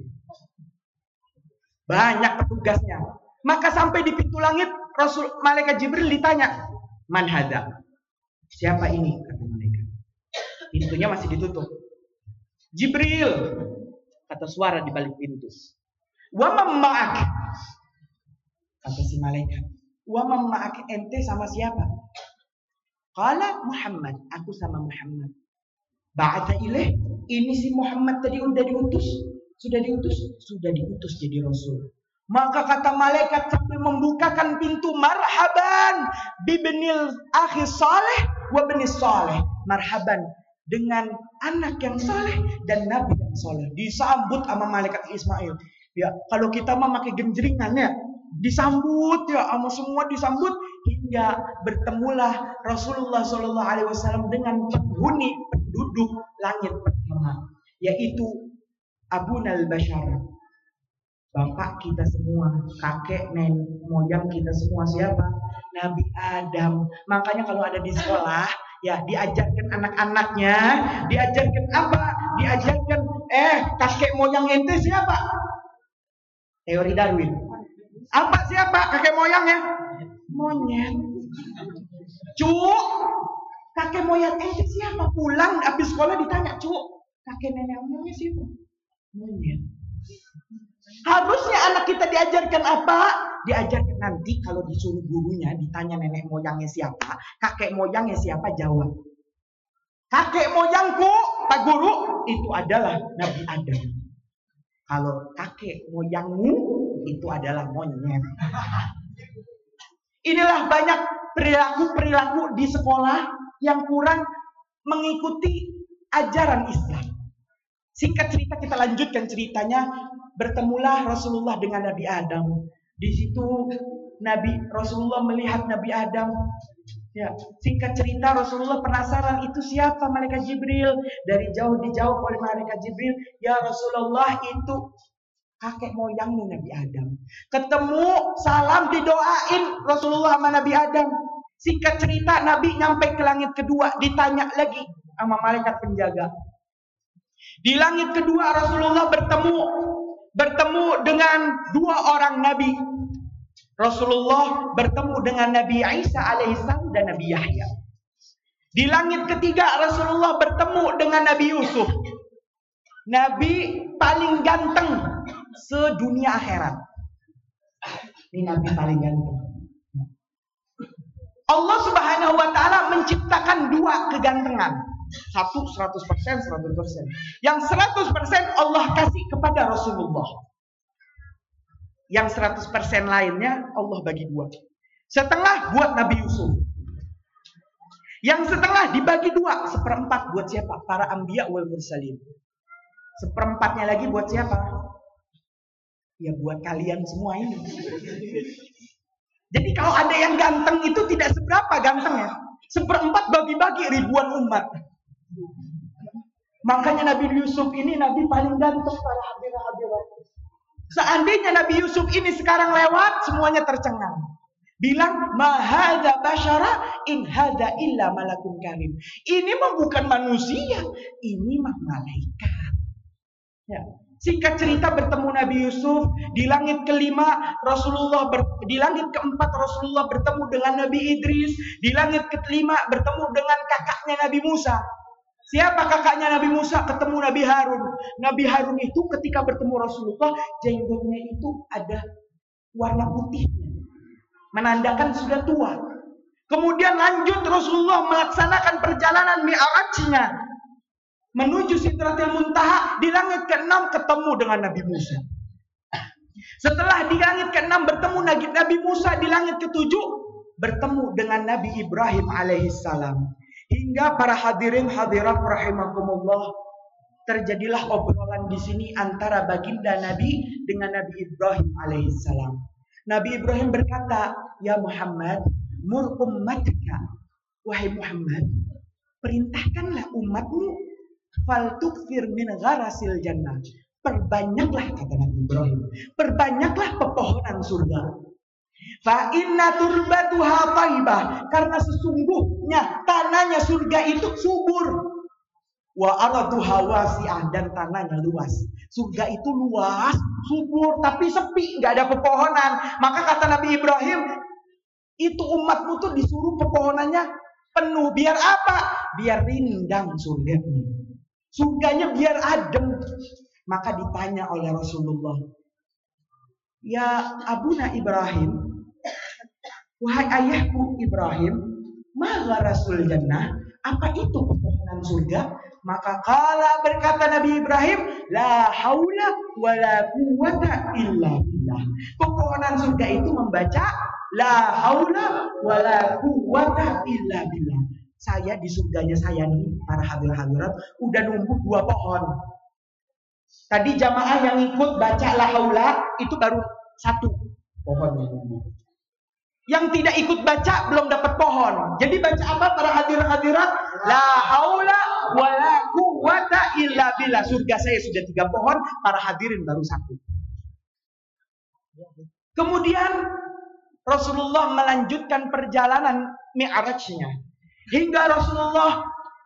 [SPEAKER 1] Banyak petugasnya. Maka sampai di pintu langit, Malaikat Jibril ditanya, "Man hada?" Siapa ini? Kata malaikat. Pintunya masih ditutup. "Jibril," kata suara di balik pintu. "Wa man ma'ak?" Kata si malaikat. "Wa man ma'ak, ente sama siapa?" Qala Muhammad, aku sama Muhammad. Ba'atha ilaih, ini si Muhammad tadi udah diutus. Sudah diutus jadi rasul. Maka kata malaikat sambil membukakan pintu, "Marhaban bibnil akhi saleh wa bni saleh." Marhaban dengan anak yang saleh dan nabi yang saleh. Disambut sama malaikat Ismail. Ya, kalau kita mah pakai genjringan ya, disambut ya, sama semua disambut hingga bertemulah Rasulullah SAW dengan penghuni penduduk langit pertama, yaitu Abunal Bashar, bapak kita semua, kakek, nenek, moyang kita semua siapa? Nabi Adam. Makanya kalau ada di sekolah, ya diajarkan anak-anaknya, diajarkan apa? Diajarkan, kakek moyang ente siapa? Teori Darwin. Apa siapa kakek moyangnya? Monyet. Cuk, kakek moyang ente siapa? Pulang habis sekolah ditanya, "Cuk, kakek nenek moyangnya siapa?" Monyet. Harusnya anak kita diajarkan apa? Diajarkan nanti kalau disuruh gurunya ditanya nenek moyangnya siapa, kakek moyangnya siapa, jawab, "Kakek moyangku, Pak Guru, itu adalah Nabi Adam." Kalau kakek moyangmu itu adalah monyet. Inilah banyak perilaku-perilaku di sekolah yang kurang mengikuti ajaran Islam. Singkat cerita kita lanjutkan ceritanya. Bertemulah Rasulullah dengan Nabi Adam. Di situ Rasulullah melihat Nabi Adam. Ya, singkat cerita Rasulullah penasaran itu siapa malaikat Jibril. Dari jauh dijawab oleh malaikat Jibril, "Ya Rasulullah, itu kakek moyangmu Nabi Adam." Ketemu, salam, didoain Rasulullah sama Nabi Adam. Singkat cerita Nabi nyampe ke langit kedua, ditanya lagi sama malaikat penjaga. Di langit kedua Rasulullah bertemu dengan dua orang nabi. Rasulullah bertemu dengan Nabi Isa alaihissalam dan Nabi Yahya. Di langit ketiga Rasulullah bertemu dengan Nabi Yusuf. Nabi paling ganteng sedunia akhirat. Ini Nabi paling ganteng. Allah Subhanahu wa ta'ala menciptakan dua kegantengan. Satu 100%, 100%. Yang 100% Allah kasih kepada Rasulullah. Yang 100% lainnya Allah bagi dua. Setengah buat Nabi Yusuf. Yang setengah dibagi dua. 1/4 buat siapa? Para anbiya wal mursalin. 1/4-nya lagi buat siapa? Ya buat kalian semua ini. Jadi kalau ada yang ganteng itu tidak seberapa gantengnya. 1/4 bagi-bagi ribuan umat. Makanya Nabi Yusuf ini Nabi paling ganteng para hadirat. Seandainya Nabi Yusuf ini sekarang lewat, semuanya tercengang. Bilang, "Ma hadza basyara in hadza illa malakun karim." Ini mah bukan manusia, ini mah malaikat. Ya. Singkat cerita bertemu Nabi Yusuf di langit kelima di langit keempat Rasulullah bertemu dengan Nabi Idris, di langit kelima bertemu dengan kakaknya Nabi Musa. Siapa kakaknya Nabi Musa? Ketemu Nabi Harun. Nabi Harun itu ketika bertemu Rasulullah, jenggotnya itu ada warna putihnya, menandakan sudah tua. Kemudian lanjut Rasulullah melaksanakan perjalanan Mi'rajnya menuju Sidratil Muntaha. Di langit ke-6 ketemu dengan Nabi Musa. Setelah di langit ke-6 bertemu Nabi Musa, di langit ke-7 bertemu dengan Nabi Ibrahim alaihissalam. Hingga para hadirin hadirat rahimakumullah, terjadilah obrolan di sini antara baginda Nabi dengan Nabi Ibrahim alaihissalam. Nabi Ibrahim berkata, "Ya Muhammad, mur ummatika." Wahai Muhammad, perintahkanlah umatmu, fal tukfir min gharasil jannah. Perbanyaklah, kata Nabi Ibrahim, perbanyaklah pepohonan surga. Fa inna turbatuha thaibah, karena sesungguhnya tanahnya surga itu subur. Wa araduha wasi'ah, dan tanahnya luas. Surga itu luas, subur, tapi sepi, nggak ada pepohonan. Maka kata Nabi Ibrahim, itu umatmu tuh disuruh pepohonannya penuh. Biar apa? Biar rindang surganya. Surganya biar adem. Maka ditanya oleh Rasulullah, ya Abuna Ibrahim, wahai ayahku Ibrahim, ma gharasul jannah, apa itu pepohonan surga? Maka kala berkata Nabi Ibrahim, la haula wala quwwata illa billah. Pepohonan surga itu membaca la haula wala quwwata illa billah. Saya di surganya saya nih, para hadirat udah nunggu 2 pohon. Tadi jamaah yang ikut baca la haula itu baru 1 pohon yang nunggu. Yang tidak ikut baca belum dapat pohon. Jadi baca apa para hadirat? La haula wala quwwata illa billah. Surga saya sudah 3 pohon, para hadirin baru 1. Kemudian Rasulullah melanjutkan perjalanan Mi'rajnya. Hingga Rasulullah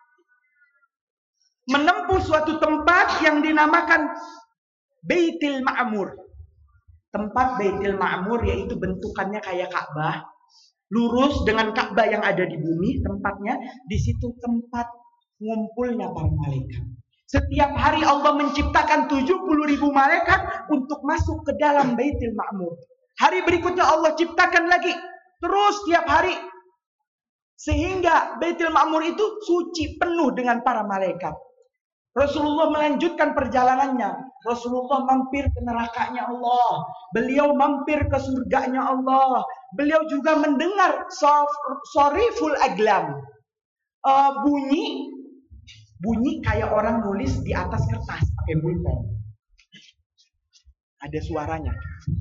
[SPEAKER 1] menempuh suatu tempat yang dinamakan Baitul Ma'mur. Tempat Baitul Ma'mur yaitu bentukannya kayak Ka'bah, lurus dengan Ka'bah yang ada di bumi tempatnya. Di situ tempat ngumpulnya para malaikat. Setiap hari Allah menciptakan 70.000 malaikat untuk masuk ke dalam Baitul Ma'mur. Hari berikutnya Allah ciptakan lagi, terus tiap hari. Sehingga Baitul Ma'mur itu suci penuh dengan para malaikat. Rasulullah melanjutkan perjalanannya. Rasulullah mampir ke nerakanya Allah. Beliau mampir ke surganya Allah. Beliau juga mendengar soriful aglam. Bunyi kayak orang nulis di atas kertas pakai pulpen. Ada suaranya.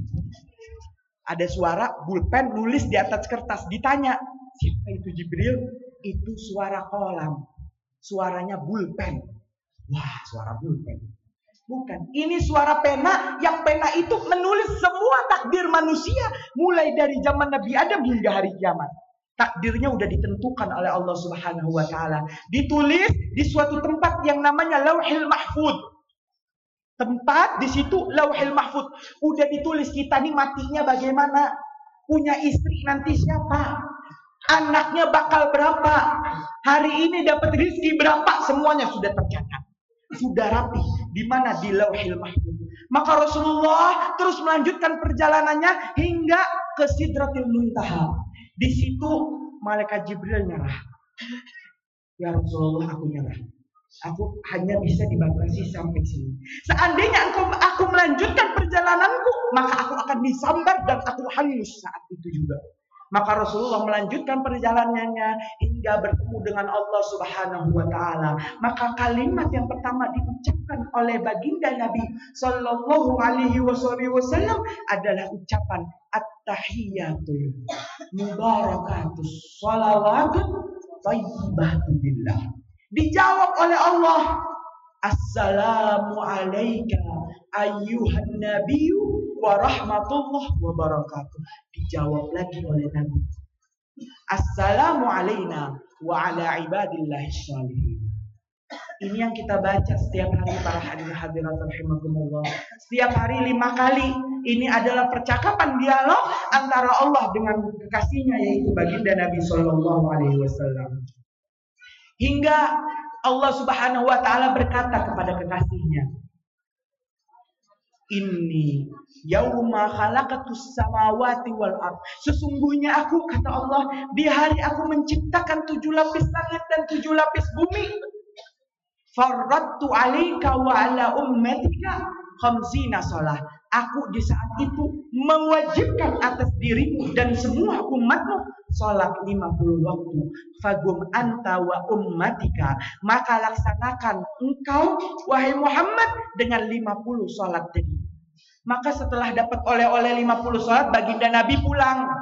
[SPEAKER 1] Ada suara pulpen nulis di atas kertas. Ditanya, siapa itu Jibril? Itu suara kolam. Suaranya pulpen. Wah, suara pulpen. Bukan. Ini suara pena, yang pena itu menulis semua takdir manusia. Mulai dari zaman Nabi Adam hingga hari kiamat. Takdirnya udah ditentukan oleh Allah Subhanahu wa Ta'ala. Ditulis di suatu tempat yang namanya Lauhil Mahfud. Tempat di situ Lauhil Mahfud. Udah ditulis kita nih matinya bagaimana. Punya istri nanti siapa. Anaknya bakal berapa. Hari ini dapat rezeki berapa. Semuanya sudah tercatat. Sudah rapi. Di mana? Di Lauhil Mahfud. Maka Rasulullah terus melanjutkan perjalanannya hingga ke Sidratil Muntaha. Di situ malaikat Jibril nyerah. Ya Rasulullah, aku nyerah. Aku hanya bisa dibatasi sampai sini. Seandainya aku melanjutkan perjalananku, maka aku akan disambar dan aku hangus saat itu juga. Maka Rasulullah melanjutkan perjalanannya hingga bertemu dengan Allah Subhanahu wa Ta'ala. Maka kalimat yang pertama diucapkan oleh baginda Nabi Sallallahu Alaihi Wasallam adalah ucapan At-Tahiyatul Mubarakatus Salawatun Thayyibatu Billah. Dijawab oleh Allah, Assalamu alayka ayyuhan nabiyyu wa rahmatullah wa barakatuh. Dijawab lagi oleh Nabi, Assalamu alayna wa ala ibadillahi shalihin. Ini yang kita baca setiap hari para hadirat rahimakumullah. Setiap hari 5 kali. Ini adalah percakapan dialog antara Allah dengan kekasihnya, yaitu baginda Nabi Sallallahu Alaihi Wasallam. Hingga Allah Subhanahu wa Ta'ala berkata kepada kekasihnya, Inni yauma khalaqatus samawati wal ard. Sesungguhnya aku, kata Allah, di hari aku menciptakan 7 lapis langit dan 7 lapis bumi. Farradtu 'alaika wa 'ala ummatika khamsina shalah. Aku di saat itu mewajibkan atas dirimu dan semua umatmu salat 50 waktu. Fagum anta wa ummatika. Maka laksanakan engkau wahai Muhammad dengan 50 salat tadi. Maka setelah dapat oleh-oleh 50 salat, baginda Nabi pulang,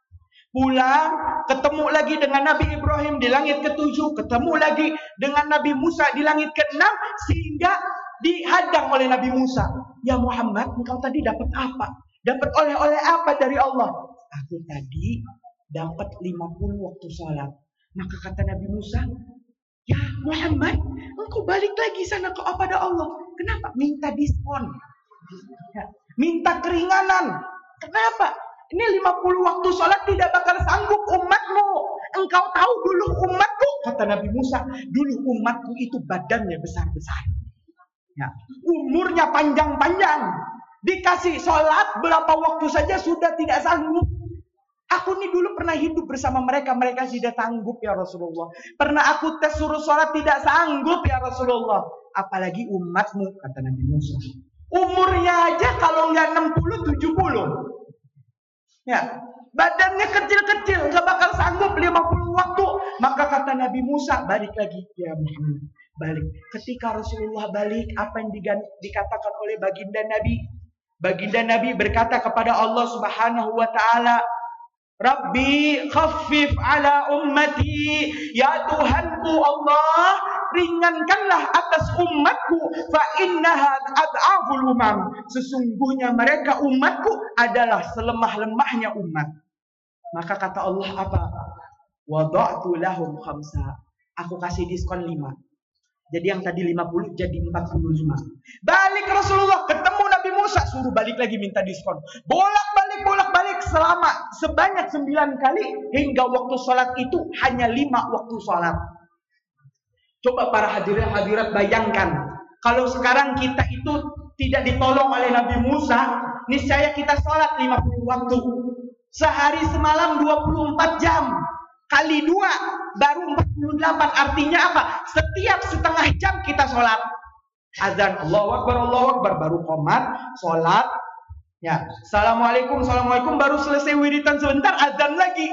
[SPEAKER 1] ketemu lagi dengan Nabi Ibrahim di langit ke-7, ketemu lagi dengan Nabi Musa di langit ke-6, sehingga dihadang oleh Nabi Musa. Ya Muhammad, engkau tadi dapat apa? Dapat oleh-oleh apa dari Allah? Aku aku tadi dapat 50 waktu sholat. Maka kata Nabi Musa, ya Muhammad, engkau balik lagi sana kepada Allah. Kenapa? Minta diskon. Ya, minta keringanan. Kenapa? Ini 50 waktu sholat tidak bakal sanggup umatmu. Engkau tahu dulu umatku, kata Nabi Musa, dulu umatku itu badannya besar-besar. Ya, umurnya panjang-panjang. Dikasih sholat berapa waktu saja sudah tidak sanggup. Aku nih dulu pernah hidup bersama mereka. Mereka tidak sanggup ya Rasulullah. Pernah aku tes suruh sholat tidak sanggup ya Rasulullah. Apalagi umatmu, kata Nabi Musa. Umurnya aja kalau nggak 60, 70. Ya, badannya kecil-kecil, nggak bakal sanggup 50 waktu. Maka kata Nabi Musa, balik lagi ya Muhammad. Balik. Ketika Rasulullah balik, apa yang dikatakan oleh baginda Nabi? Baginda Nabi berkata kepada Allah Subhanahu wa taala, Rabbi khaffif ala ummati, ya Tuhanku Allah, ringankanlah atas umatku, fa innaha ad'aful umam, sesungguhnya mereka umatku adalah selemah-lemahnya umat. Maka kata Allah apa? Wada'tu lahum khamsa, aku kasih diskon 5. Jadi yang tadi 50 jadi 45. Balik Rasulullah, ketemu Nabi Musa, suruh balik lagi minta diskon. Bolak-balik selama sebanyak 9 kali hingga waktu sholat itu hanya 5 waktu sholat. Coba para hadirin hadirat bayangkan, kalau sekarang kita itu tidak ditolong oleh Nabi Musa, niscaya kita sholat 50 waktu. Sehari semalam 24 jam. Kali 2 baru 48. Artinya apa? Setiap setengah jam kita sholat. Azan Allahu Akbar baru qomat, sholat. Ya, Assalamualaikum baru selesai wiridan sebentar, azan lagi.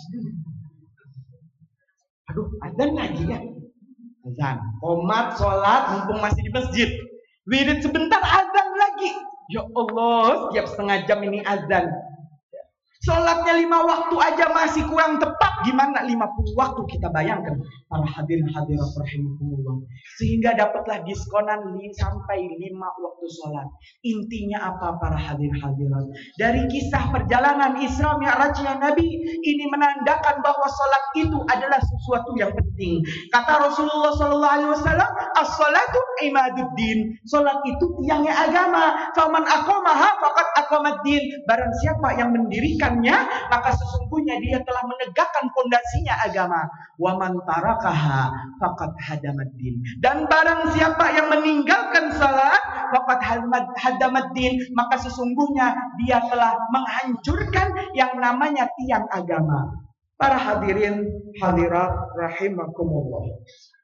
[SPEAKER 1] Aduh, azan lagi ya. Azan, qomat, sholat, mumpung masih di masjid. Wirid sebentar, azan lagi. Ya Allah, setiap setengah jam ini azan. Sholatnya 5 waktu aja masih kurang tepat. Gimana 50 waktu, kita bayangkan para hadirin hadirat rahimakumullah. Sehingga dapatlah diskonan sampai 5 waktu sholat. Intinya apa para hadirin hadirat? Dari kisah perjalanan Isra Mi'rajnya Nabi, ini menandakan bahwa sholat itu adalah sesuatu yang penting. Kata Rasulullah SAW, as-sholatu imaduddin. Sholat itu tiangnya agama. Faman aqamaha faqad aqamaddin. Barang siapa yang mendirikan, maka sesungguhnya dia telah menegakkan pondasinya agama. Wa man tarakaha faqad hadamaddin. Dan barang siapa yang meninggalkan salat faqad hadamaddin, maka sesungguhnya dia telah menghancurkan yang namanya tiang agama. Para hadirin hadirat rahimakumullah.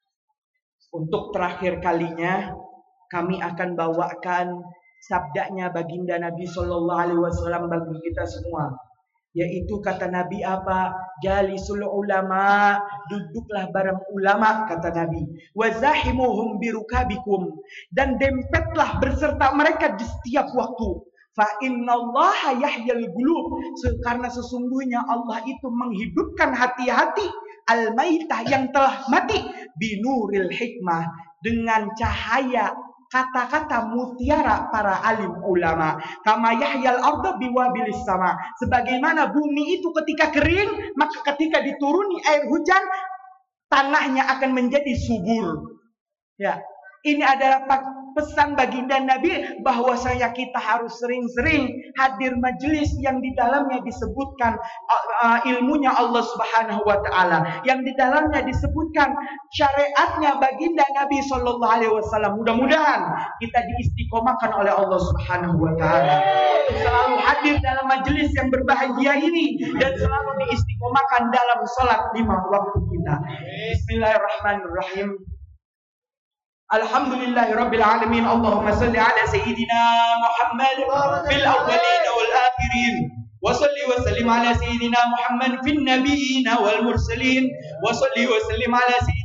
[SPEAKER 1] Untuk terakhir kalinya kami akan bawakan sabdanya baginda Nabi sallallahu alaihi wasallam bagi kita semua. Yaitu kata Nabi apa? Jalisul ulama, duduklah bareng ulama, kata Nabi. Wazahimuhum birukabikum, dan dempetlah berserta mereka di setiap waktu. Fa innallaha yahyal qulub, karena sesungguhnya Allah itu menghidupkan hati-hati al-maitah yang telah mati binuril hikmah, dengan cahaya kata-kata mutiara para alim ulama. Kama yahyal arda biwabilis sama, sebagaimana bumi itu ketika kering, maka ketika dituruni air hujan, tanahnya akan menjadi subur. Ya, ini adalah pesan baginda Nabi bahwasanya kita harus sering-sering hadir majelis yang di dalamnya disebutkan ilmunya Allah Subhanahu wa taala, yang di dalamnya disebutkan syariatnya baginda Nabi sallallahu alaihi wasallam. Mudah-mudahan kita diistiqomahkan oleh Allah Subhanahu wa taala untuk selalu hadir dalam majelis yang berbahagia ini dan selalu diistiqomahkan dalam salat 5 waktu kita. Bismillahirrahmanirrahim. Alhamdulillahi Rabbil Alamin. Allahumma salli ala Sayyidina Muhammad fil awwalin wal akhirin, wa salli wa sallim ala Sayyidina Muhammad fil nabiyyin wal mursalin, wa salli wa sallim ala Sayyidina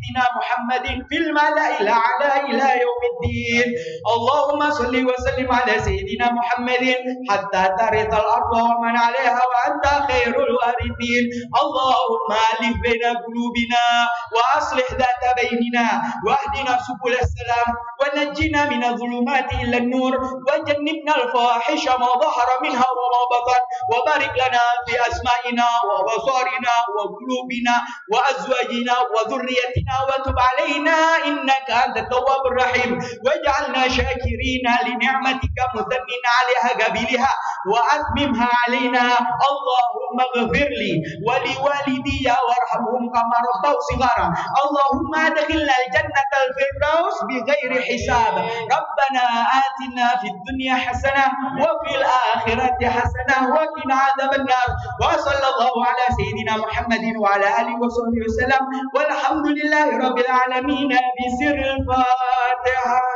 [SPEAKER 1] sayyidina Muhammadin fil mala'il a'la ila yaumiddin. Allahumma salli wa sallim ala sayyidina Muhammadin hatta tarithal arda wa man 'alaiha wa anta khairul warithin. Allahumma alif baina qulubina wa aslih dhata bainina wa ahdina subul salam wa najjina min adh-dhulumati ila an-nur wa jannibna al-fawahisha ma dhahara minha wa ma batan wa barik lana fi asma'ina wa basarina wa qulubina wa azwajina wa dhurriyyatina wa tub alaina innaka antat tawwabur rahim waj'alna shakirina li ni'matika muthannin 'alaiha qabiliha wa atmimha 'alaina. Allahumma ighfir li wa li walidayya warhamhum kama rabbaw shighara. Allahumma adkhilna al-jannata al-firdaus bighairi hisab. Rabbana atina fid dunya hasanah wa fil akhirati hasanah wa qina adzaban nar. Wa sallallahu ala sayyidina Muhammadin wa ala alihi wa sahbihi wasallam walhamdulillahi rabbil alamin bi sirril Fatihah.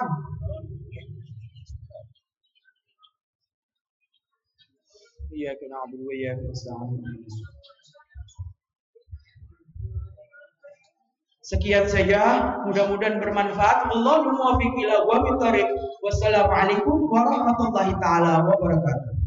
[SPEAKER 1] Iyyaka na'budu wa iyyaka nasta'in. Sekian saja, mudah-mudahan bermanfaat. Allahumma muwaffiq ila aqwamit thoriq. Wassalamualaikum warahmatullahi taala wabarakatuh.